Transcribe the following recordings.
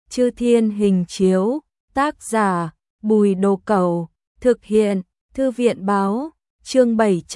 Chư Thiên Hình Chiếu, tác giả, Bùi Đồ Cẩu, thực hiện, Thư viện báo, chương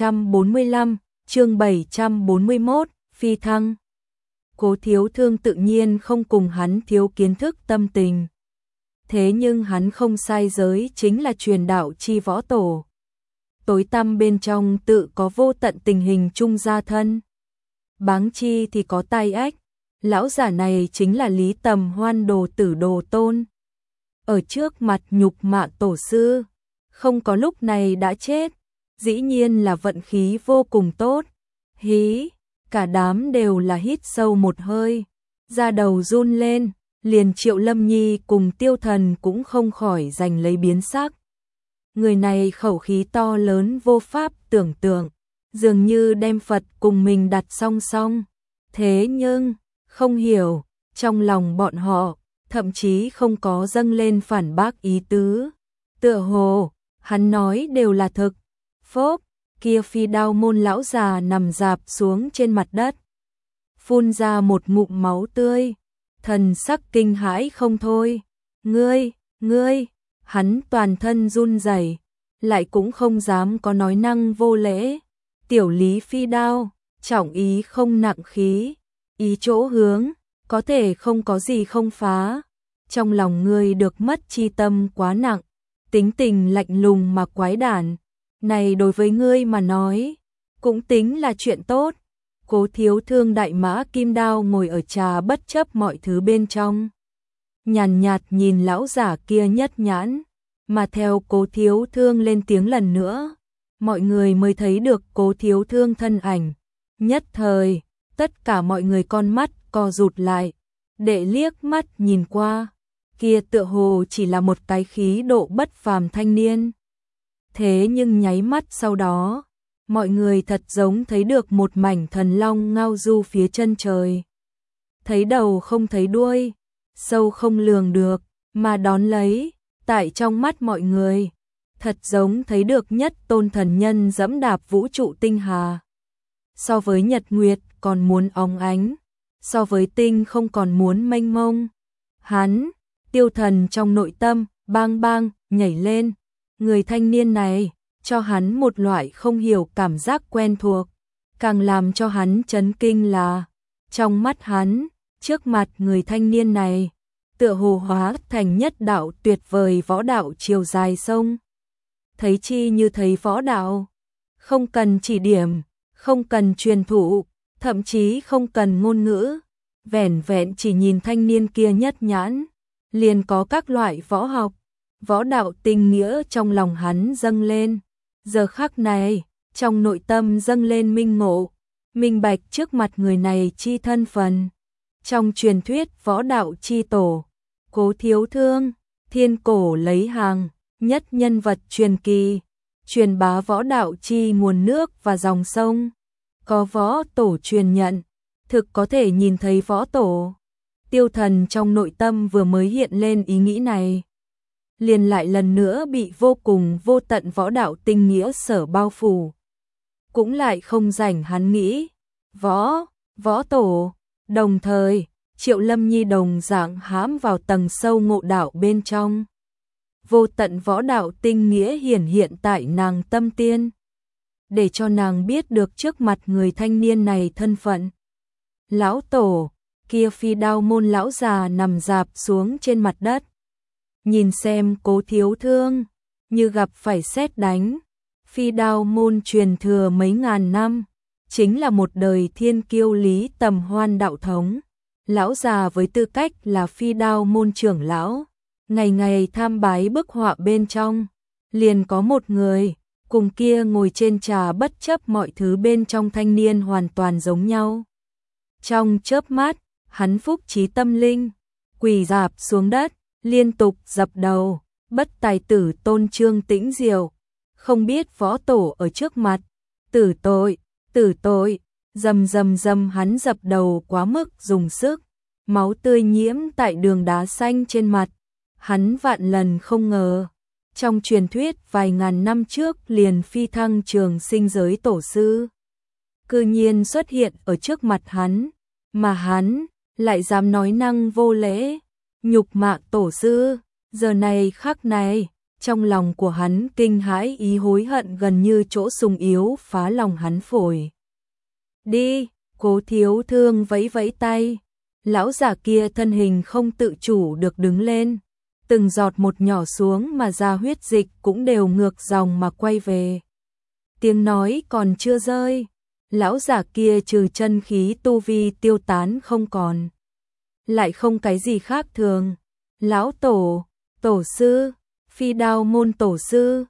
745, chương 741, phi thăng. Cố Thiếu Thương tự nhiên không cùng hắn thiếu kiến thức tâm tình. Thế nhưng hắn không sai giới chính là truyền đạo chi võ tổ. Tối tăm bên trong tự có vô tận tình hình chung gia thân. Báng chi thì có tai ách. Lão giả này chính là Lý Tầm Hoan đồ tử Đồ Tôn. Ở trước mặt nhục mạ tổ sư, không có lúc này đã chết, dĩ nhiên là vận khí vô cùng tốt. Hí, cả đám đều là hít sâu một hơi, da đầu run lên, liền Triệu Lâm Nhi cùng Tiêu Thần cũng không khỏi giành lấy biến sắc. Người này khẩu khí to lớn vô pháp tưởng tượng, dường như đem Phật cùng mình đặt song song. Thế nhưng, không hiểu, trong lòng bọn họ, thậm chí không có dâng lên phản bác ý tứ. Tựa hồ, hắn nói đều là thực. Phốp, kia Phi Đao môn lão già nằm rạp xuống trên mặt đất. Phun ra một ngụm máu tươi, thần sắc kinh hãi không thôi. Ngươi, hắn toàn thân run rẩy, lại cũng không dám có nói năng vô lễ. Tiểu Lý Phi Đao, trọng ý không nặng khí, ý chỗ hướng, có thể không có gì không phá. Trong lòng ngươi được mất chi tâm quá nặng, tính tình lạnh lùng mà quái đản, này đối với ngươi mà nói, cũng tính là chuyện tốt. Cố Thiếu Thương đại mã kim đao ngồi ở trà bất chấp mọi thứ bên trong. Nhàn nhạt nhìn lão giả kia nhất nhãn, mà theo Cố Thiếu Thương lên tiếng lần nữa, mọi người mới thấy được Cố Thiếu Thương thân ảnh. Nhất thời, tất cả mọi người con mắt co rụt lại, để liếc mắt nhìn qua, kia tựa hồ chỉ là một cái khí độ bất phàm thanh niên. Thế nhưng nháy mắt sau đó, mọi người thật giống thấy được một mảnh thần long ngao du phía chân trời. Thấy đầu không thấy đuôi, sâu không lường được, mà đón lấy, tại trong mắt mọi người, thật giống thấy được nhất tôn thần nhân dẫm đạp vũ trụ tinh hà. So với nhật nguyệt còn muốn óng ánh, so với tinh không còn muốn mênh mông. Hắn, Tiêu Thần trong nội tâm, bang bang, nhảy lên. Người thanh niên này, cho hắn một loại không hiểu cảm giác quen thuộc. Càng làm cho hắn chấn kinh là, trong mắt hắn, trước mặt người thanh niên này, tựa hồ hóa thành nhất đạo tuyệt vời võ đạo chiều dài sông. Thấy chi như thấy võ đạo, không cần chỉ điểm, không cần truyền thụ, thậm chí không cần ngôn ngữ, vẻn vẹn chỉ nhìn thanh niên kia nhất nhãn, liền có các loại võ học, võ đạo tinh nghĩa trong lòng hắn dâng lên. Giờ khắc này, trong nội tâm dâng lên minh ngộ, minh bạch trước mặt người này chi thân phần. Trong truyền thuyết võ đạo chi tổ, Cố Thiếu Thương, thiên cổ lấy hàng, nhất nhân vật truyền kỳ, truyền bá võ đạo chi nguồn nước và dòng sông. Có võ tổ truyền nhận, thực có thể nhìn thấy võ tổ. Tiêu Thần trong nội tâm vừa mới hiện lên ý nghĩ này, liền lại lần nữa bị vô cùng vô tận võ đạo tinh nghĩa sở bao phủ. Cũng lại không rảnh hắn nghĩ, võ tổ, đồng thời, Triệu Lâm Nhi đồng dạng hãm vào tầng sâu ngộ đạo bên trong. Vô tận võ đạo tinh nghĩa hiển hiện tại nàng tâm tiên, để cho nàng biết được trước mặt người thanh niên này thân phận. Lão tổ, kia Phi Đao môn lão già nằm rạp xuống trên mặt đất. Nhìn xem Cố Thiếu Thương, như gặp phải sét đánh. Phi Đao môn truyền thừa mấy ngàn năm, chính là một đời thiên kiêu Lý Tầm Hoan đạo thống. Lão già với tư cách là Phi Đao môn trưởng lão, ngày ngày tham bái bức họa bên trong, liền có một người, cùng kia ngồi trên trà bất chấp mọi thứ bên trong thanh niên hoàn toàn giống nhau. Trong chớp mắt, hắn phúc trí tâm linh, quỳ rạp xuống đất, liên tục dập đầu, bất tài tử tôn Trương Tĩnh Diệu, không biết võ tổ ở trước mặt, tử tội, dầm hắn dập đầu quá mức dùng sức, máu tươi nhiễm tại đường đá xanh trên mặt. Hắn vạn lần không ngờ, trong truyền thuyết vài ngàn năm trước liền phi thăng trường sinh giới tổ sư, cư nhiên xuất hiện ở trước mặt hắn, mà hắn lại dám nói năng vô lễ. nhục mạ tổ sư. Giờ này khắc này, trong lòng của hắn kinh hãi ý hối hận gần như chỗ sùng yếu phá lòng hắn phổi. Đi, Cố Thiếu Thương vẫy vẫy tay. Lão giả kia thân hình không tự chủ được đứng lên. Từng giọt một nhỏ xuống mà ra huyết dịch cũng đều ngược dòng mà quay về. Tiếng nói còn chưa rơi. Lão giả kia trừ chân khí tu vi tiêu tán không còn. Lại không cái gì khác thường. Lão tổ, tổ sư, Phi Đao môn tổ sư,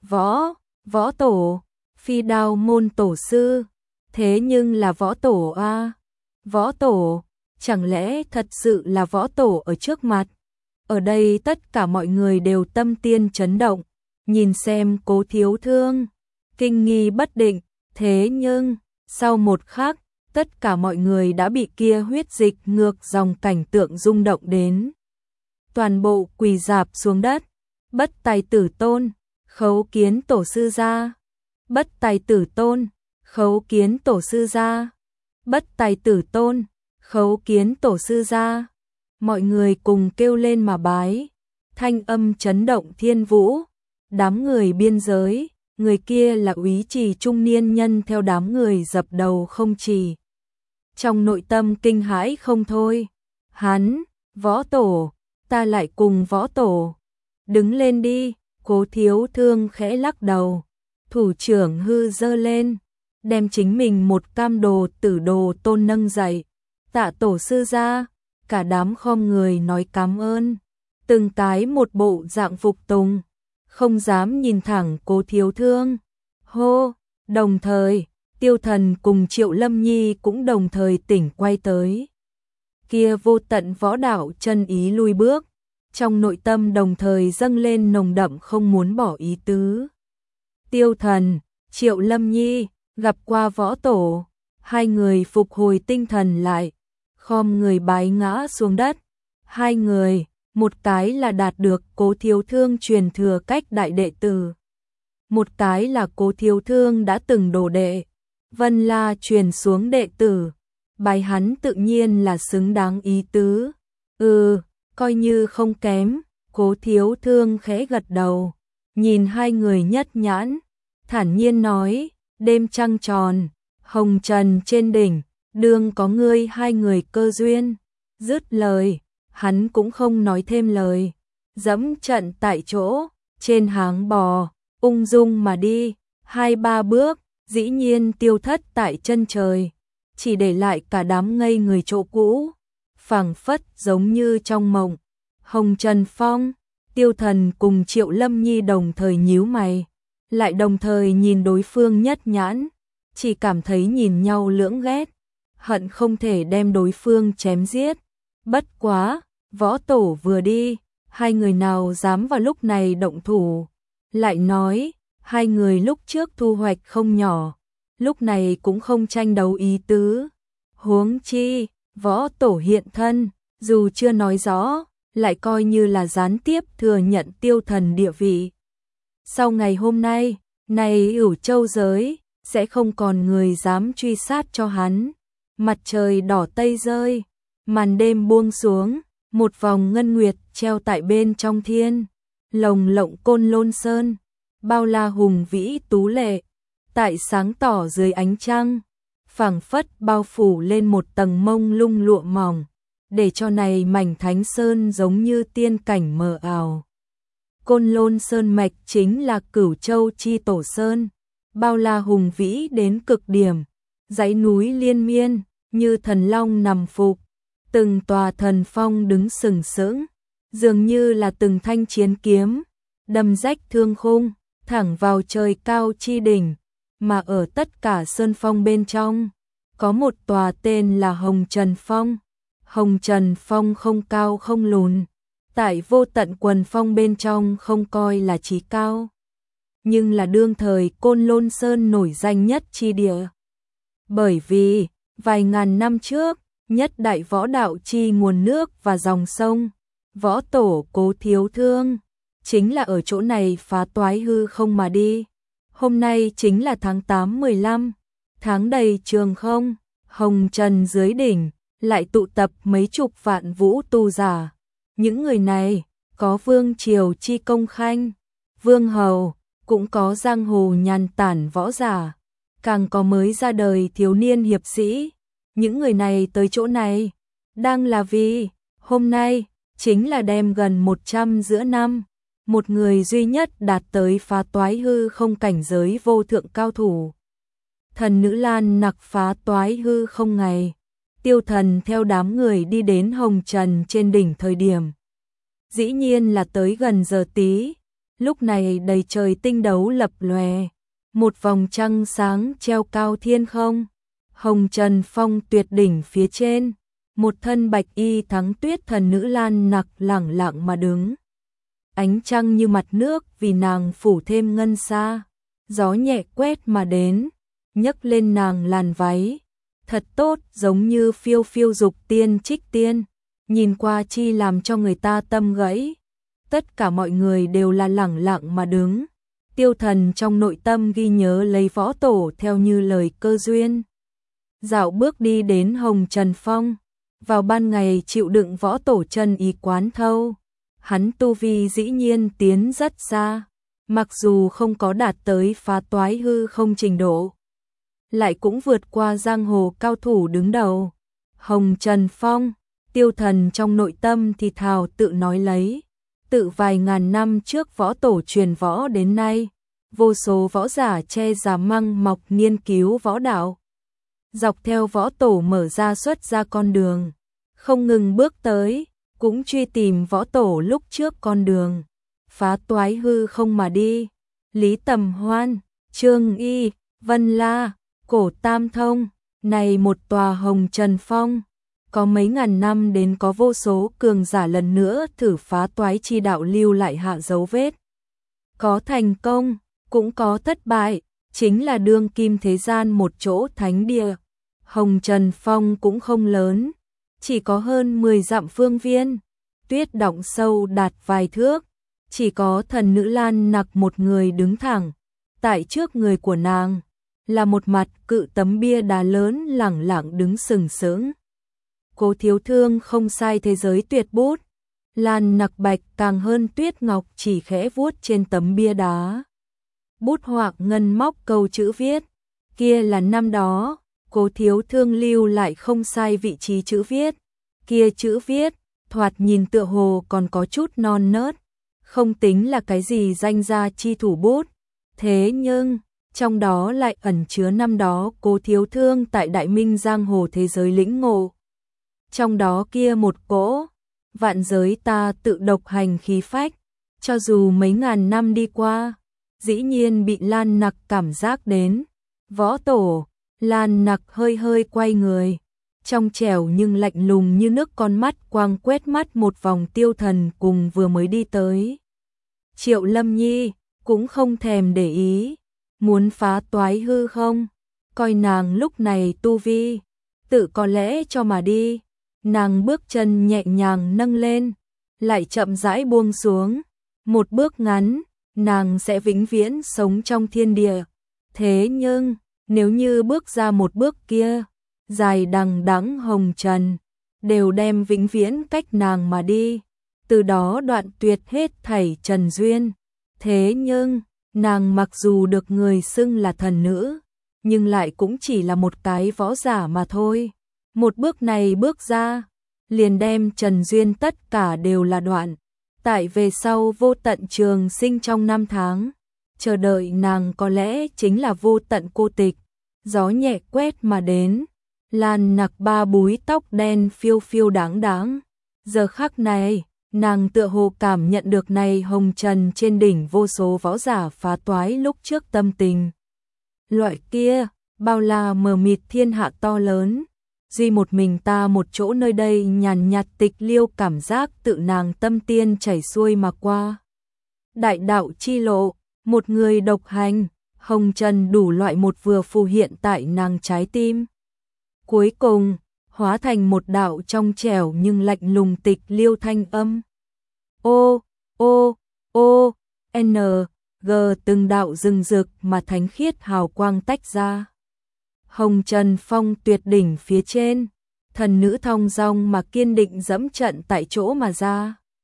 võ tổ, Phi Đao môn tổ sư. Thế nhưng là võ tổ a, võ tổ, chẳng lẽ thật sự là võ tổ ở trước mặt? Ở đây tất cả mọi người đều tâm tiên chấn động, nhìn xem Cố Thiếu Thương, kinh nghi bất định. Thế nhưng, sau một khắc, tất cả mọi người đã bị kia huyết dịch ngược dòng cảnh tượng rung động đến. Toàn bộ quỳ rạp xuống đất. Bất Tài Tử Tôn, khấu kiến tổ sư gia. Bất Tài Tử Tôn, khấu kiến tổ sư gia. Bất Tài Tử Tôn, khấu kiến tổ sư gia. Mọi người cùng kêu lên mà bái. Thanh âm chấn động thiên vũ. Đám người biên giới, người kia là úy trì trung niên nhân theo đám người dập đầu không trì. Trong nội tâm kinh hãi không thôi. Hắn, võ tổ, ta lại cùng võ tổ. Đứng lên đi, Cố Thiếu Thương khẽ lắc đầu. Thủ trưởng hư giơ lên, đem chính mình một cam đồ tử đồ tôn nâng dậy. Tạ tổ sư ra, cả đám khom người nói cảm ơn. Từng cái một bộ dạng phục tùng, không dám nhìn thẳng Cố Thiếu Thương. Hô, đồng thời, Tiêu Thần cùng Triệu Lâm Nhi cũng đồng thời tỉnh quay tới. Kia vô tận võ đạo chân ý lui bước, trong nội tâm đồng thời dâng lên nồng đậm không muốn bỏ ý tứ. Tiêu Thần, Triệu Lâm Nhi, gặp qua võ tổ, hai người phục hồi tinh thần lại, khom người bái ngã xuống đất. Hai người, một cái là đạt được Cố Thiếu Thương truyền thừa cách đại đệ tử, một cái là Cố Thiếu Thương đã từng đồ đệ, Vân La truyền xuống đệ tử. Bài hắn tự nhiên là xứng đáng ý tứ. Coi như không kém. Cố Thiếu Thương khẽ gật đầu, nhìn hai người nhất nhãn, thản nhiên nói, đêm trăng tròn, hồng trần trên đỉnh, đương có ngươi hai người cơ duyên. Dứt lời, hắn cũng không nói thêm lời, dẫm trận tại chỗ, trên háng bò, ung dung mà đi, 2-3 bước, dĩ nhiên tiêu thất tại chân trời, chỉ để lại cả đám ngây người chỗ cũ, phảng phất giống như trong mộng. Hồng Trần Phong, Tiêu Thần cùng Triệu Lâm Nhi đồng thời nhíu mày, lại đồng thời nhìn đối phương nhất nhãn, chỉ cảm thấy nhìn nhau lưỡng ghét, hận không thể đem đối phương chém giết. Bất quá, võ tổ vừa đi, hai người nào dám vào lúc này động thủ, lại nói, hai người lúc trước thu hoạch không nhỏ, lúc này cũng không tranh đấu ý tứ. Huống chi, võ tổ hiện thân, dù chưa nói rõ, lại coi như là gián tiếp thừa nhận Tiêu Thần địa vị. Sau ngày hôm nay, này Cửu Châu giới, sẽ không còn người dám truy sát cho hắn. Mặt trời đỏ tây rơi, màn đêm buông xuống, một vòng ngân nguyệt treo tại bên trong thiên, lồng lộng Côn Lôn Sơn, bao la hùng vĩ tú lệ, tại sáng tỏ dưới ánh trăng, phảng phất bao phủ lên một tầng mông lung lụa mỏng, để cho này mảnh thánh sơn giống như tiên cảnh mờ ảo. Côn Lôn Sơn mạch chính là Cửu Châu chi tổ sơn, bao la hùng vĩ đến cực điểm, dãy núi liên miên, như thần long nằm phục, từng tòa thần phong đứng sừng sững, dường như là từng thanh chiến kiếm, đâm rách thương khung, thẳng vào trời cao chi đỉnh, mà ở tất cả sơn phong bên trong, có một tòa tên là Hồng Trần Phong. Hồng Trần Phong không cao không lùn, tại vô tận quần phong bên trong không coi là chí cao, nhưng là đương thời Côn Lôn Sơn nổi danh nhất chi địa. Bởi vì, vài ngàn năm trước, nhất đại võ đạo chi nguồn nước và dòng sông, võ tổ Cố Thiếu Thương, chính là ở chỗ này phá toái hư không mà đi. Hôm nay chính là tháng 8-15, tháng đầy trường không, Hồng Trần dưới đỉnh, lại tụ tập mấy chục vạn vũ tu giả, Những người này, có vương triều chi công khanh, vương hầu, cũng có giang hồ nhàn tản võ giả, càng có mới ra đời thiếu niên hiệp sĩ. Những người này tới chỗ này, đang là vì, hôm nay, chính là đem gần 100 giữa năm, một người duy nhất đạt tới phá toái hư không cảnh giới vô thượng cao thủ. Thần nữ Lan Nặc phá toái hư không ngày, Tiêu Thần theo đám người đi đến hồng trần trên đỉnh thời điểm. Dĩ nhiên là tới gần giờ tí, lúc này đầy trời tinh đấu lập lòe, một vòng trăng sáng treo cao thiên không. Hồng Trần Phong tuyệt đỉnh phía trên, một thân bạch y thắng tuyết thần nữ Lan Nặc lẳng lặng mà đứng. Ánh trăng như mặt nước vì nàng phủ thêm ngân sa, gió nhẹ quét mà đến, nhấc lên nàng làn váy, thật tốt giống như phiêu phiêu dục tiên trích tiên, nhìn qua chi làm cho người ta tâm gãy. Tất cả mọi người đều là lẳng lặng mà đứng, Tiêu Thần trong nội tâm ghi nhớ lấy võ tổ theo như lời cơ duyên. Dạo bước đi đến Hồng Trần Phong, vào ban ngày chịu đựng võ tổ chân ý quán thâu, hắn tu vi dĩ nhiên tiến rất xa, mặc dù không có đạt tới phá toái hư không trình độ, lại cũng vượt qua giang hồ cao thủ đứng đầu. Hồng Trần Phong, Tiêu Thần trong nội tâm thì thào tự nói lấy, tự vài ngàn năm trước võ tổ truyền võ đến nay, vô số võ giả che giả măng mọc nghiên cứu võ đạo. Dọc theo võ tổ mở ra xuất ra con đường, không ngừng bước tới, cũng truy tìm võ tổ lúc trước con đường, phá toái hư không mà đi. Lý Tầm Hoan, Trương Y, Vân La, Cổ Tam Thông, này một tòa Hồng Trần Phong, có mấy ngàn năm đến có vô số cường giả lần nữa thử phá toái chi đạo lưu lại hạ dấu vết. Có thành công, cũng có thất bại, chính là đương kim thế gian một chỗ thánh địa. Hồng Trần Phong cũng không lớn, chỉ có hơn 10 dặm phương viên, tuyết đọng sâu đạt vài thước, chỉ có thần nữ Lan Nặc một người đứng thẳng, tại trước người của nàng là một mặt cự tấm bia đá lớn lẳng lặng đứng sừng sững. Cố Thiếu Thương không sai thế giới tuyệt bút, Lan Nặc bạch càng hơn tuyết ngọc chỉ khẽ vuốt trên tấm bia đá. Bút hoặc ngân móc câu chữ viết, kia là năm đó Cố Thiếu Thương lưu lại không sai vị trí chữ viết, kia chữ viết, thoạt nhìn tựa hồ còn có chút non nớt, không tính là cái gì danh gia chi thủ bút, thế nhưng, trong đó lại ẩn chứa năm đó Cố Thiếu Thương tại Đại Minh giang hồ thế giới lĩnh ngộ. Trong đó kia một cỗ, vạn giới ta tự độc hành khí phách, cho dù mấy ngàn năm đi qua, dĩ nhiên bị Lan Nặc cảm giác đến. Võ tổ, Lan Nặc hơi hơi quay người, trong trẻo nhưng lạnh lùng như nước con mắt quang quét mắt một vòng Tiêu Thần cùng vừa mới đi tới. Triệu Lâm Nhi cũng không thèm để ý, muốn phá toái hư không, coi nàng lúc này tu vi, tự có lẽ cho mà đi. Nàng bước chân nhẹ nhàng nâng lên, lại chậm rãi buông xuống, một bước ngắn, nàng sẽ vĩnh viễn sống trong thiên địa. Thế nhưng, nếu như bước ra một bước kia, dài đằng đẵng hồng trần, đều đem vĩnh viễn cách nàng mà đi, từ đó đoạn tuyệt hết thảy trần duyên. Thế nhưng, nàng mặc dù được người xưng là thần nữ, nhưng lại cũng chỉ là một cái võ giả mà thôi. Một bước này bước ra, liền đem trần duyên tất cả đều là đoạn. Tại về sau vô tận trường sinh trong năm tháng, chờ đợi nàng có lẽ chính là vô tận cô tịch. Gió nhẹ quét mà đến, Lan Nặc ba búi tóc đen phiêu phiêu đáng đáng. Giờ khắc này, nàng tựa hồ cảm nhận được này hồng trần trên đỉnh vô số võ giả phá toái lúc trước tâm tình. Loại kia, bao la mờ mịt thiên hạ to lớn, duy một mình ta một chỗ nơi đây nhàn nhạt tịch liêu cảm giác tự nàng tâm tiên chảy xuôi mà qua. Đại đạo chi lộ, một người độc hành, hồng trần đủ loại một vừa phù hiện tại nàng trái tim. Cuối cùng, hóa thành một đạo trong trẻo nhưng lạnh lùng tịch liêu thanh âm. Ô, ô, ô, n, g từng đạo rừng rực mà thánh khiết hào quang tách ra. Hồng Trần Phong tuyệt đỉnh phía trên, thần nữ thong dong mà kiên định dẫm trận tại chỗ mà ra.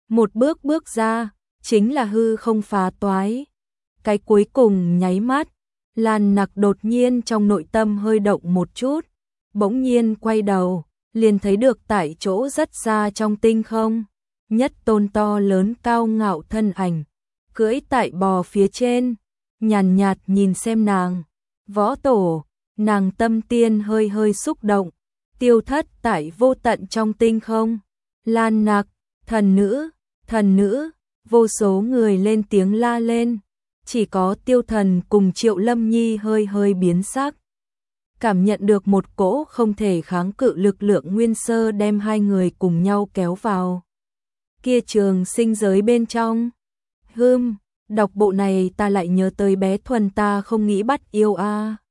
Một bước bước ra, chính là hư không phá toái. Cái cuối cùng nháy mắt, Lan Nặc đột nhiên trong nội tâm hơi động một chút, bỗng nhiên quay đầu, liền thấy được tại chỗ rất xa trong tinh không, nhất tôn to lớn cao ngạo thân ảnh, cưỡi tại bò phía trên, nhàn nhạt nhìn xem nàng. Võ tổ, nàng tâm tiên hơi hơi xúc động, tiêu thất tại vô tận trong tinh không. Lan Nặc, thần nữ, vô số người lên tiếng la lên, chỉ có Tiêu Thần cùng Triệu Lâm Nhi hơi hơi biến sắc. Cảm nhận được một cỗ không thể kháng cự lực lượng nguyên sơ đem hai người cùng nhau kéo vào kia trường sinh giới bên trong. Đọc bộ này ta lại nhớ tới bé Thuần ta không nghĩ bắt yêu a.